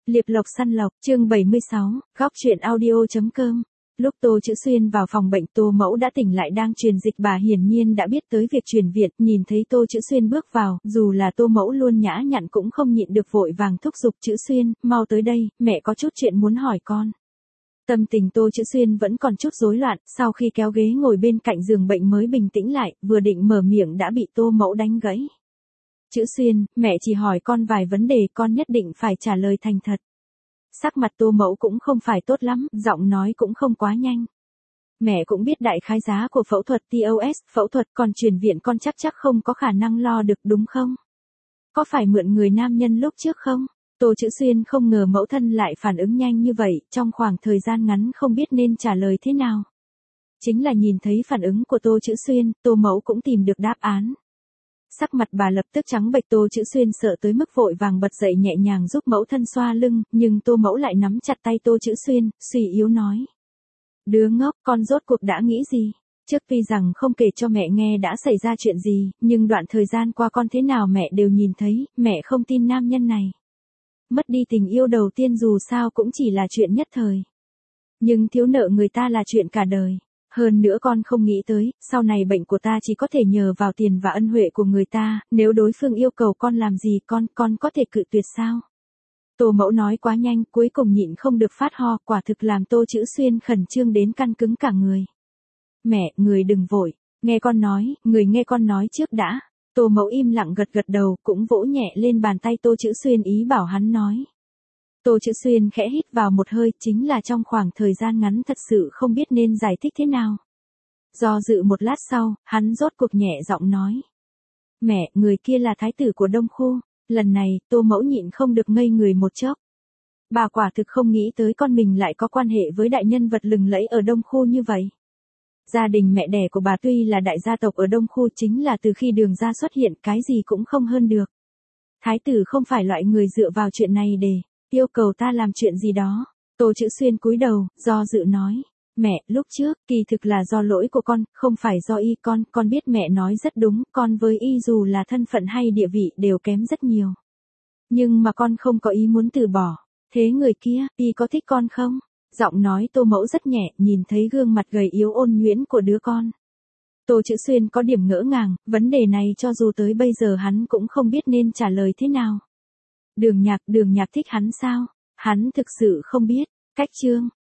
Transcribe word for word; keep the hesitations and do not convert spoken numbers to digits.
Liệp lộc săn lộc, chương bảy mươi sáu, góc truyện audio.com. Lúc Tô Chữ Xuyên vào phòng bệnh, Tô Mẫu đã tỉnh lại đang truyền dịch, bà hiển nhiên đã biết tới việc chuyển viện, nhìn thấy Tô Chữ Xuyên bước vào, dù là Tô Mẫu luôn nhã nhặn cũng không nhịn được vội vàng thúc giục Chữ Xuyên, mau tới đây, mẹ có chút chuyện muốn hỏi con. Tâm tình Tô Chữ Xuyên vẫn còn chút rối loạn, sau khi kéo ghế ngồi bên cạnh giường bệnh mới bình tĩnh lại, vừa định mở miệng đã bị Tô Mẫu đánh gãy. Chữ Xuyên, mẹ chỉ hỏi con vài vấn đề, con nhất định phải trả lời thành thật. Sắc mặt Tô Mẫu cũng không phải tốt lắm, giọng nói cũng không quá nhanh. Mẹ cũng biết đại khái giá của phẫu thuật tê o ét, phẫu thuật còn chuyển viện con chắc chắc không có khả năng lo được đúng không? Có phải mượn người nam nhân lúc trước không? Tô Chữ Xuyên không ngờ mẫu thân lại phản ứng nhanh như vậy, trong khoảng thời gian ngắn không biết nên trả lời thế nào. Chính là nhìn thấy phản ứng của Tô Chữ Xuyên, Tô Mẫu cũng tìm được đáp án. Sắc mặt bà lập tức trắng bệch, Tô Chữ Xuyên sợ tới mức vội vàng bật dậy nhẹ nhàng giúp mẫu thân xoa lưng, nhưng Tô Mẫu lại nắm chặt tay Tô Chữ Xuyên, suy yếu nói. Đứa ngốc, con rốt cuộc đã nghĩ gì? Trước tuy rằng không kể cho mẹ nghe đã xảy ra chuyện gì, nhưng đoạn thời gian qua con thế nào mẹ đều nhìn thấy, mẹ không tin nam nhân này. Mất đi tình yêu đầu tiên dù sao cũng chỉ là chuyện nhất thời. Nhưng thiếu nợ người ta là chuyện cả đời. Hơn nữa con không nghĩ tới, sau này bệnh của ta chỉ có thể nhờ vào tiền và ân huệ của người ta, nếu đối phương yêu cầu con làm gì con, con có thể cự tuyệt sao? Tô Mẫu nói quá nhanh, cuối cùng nhịn không được phát ho, quả thực làm Tô Chữ Xuyên khẩn trương đến căng cứng cả người. Mẹ, người đừng vội, nghe con nói, người nghe con nói trước đã. Tô Mẫu im lặng gật gật đầu, cũng vỗ nhẹ lên bàn tay Tô Chữ Xuyên ý bảo hắn nói. Tô Chữ Xuyên khẽ hít vào một hơi, chính là trong khoảng thời gian ngắn thật sự không biết nên giải thích thế nào. Do dự một lát sau, hắn rốt cuộc nhẹ giọng nói. Mẹ, người kia là thái tử của Đông Khu. Lần này, Tô Mẫu nhịn không được ngây người một chốc. Bà quả thực không nghĩ tới con mình lại có quan hệ với đại nhân vật lừng lẫy ở Đông Khu như vậy. Gia đình mẹ đẻ của bà tuy là đại gia tộc ở Đông Khu, chính là từ khi Đường gia xuất hiện cái gì cũng không hơn được. Thái tử không phải loại người dựa vào chuyện này để yêu cầu ta làm chuyện gì đó. Tô Chữ Xuyên cúi đầu, do dự nói. Mẹ, lúc trước, kỳ thực là do lỗi của con, không phải do y con, con biết mẹ nói rất đúng, con với y dù là thân phận hay địa vị đều kém rất nhiều. Nhưng mà con không có ý muốn từ bỏ. Thế người kia, y có thích con không? Giọng nói Tô Mẫu rất nhẹ, nhìn thấy gương mặt gầy yếu ôn nhuyễn của đứa con. Tô Chữ Xuyên có điểm ngỡ ngàng, vấn đề này cho dù tới bây giờ hắn cũng không biết nên trả lời thế nào. Đường Nhạc, Đường Nhạc thích hắn sao? Hắn thực sự không biết. Cách chương,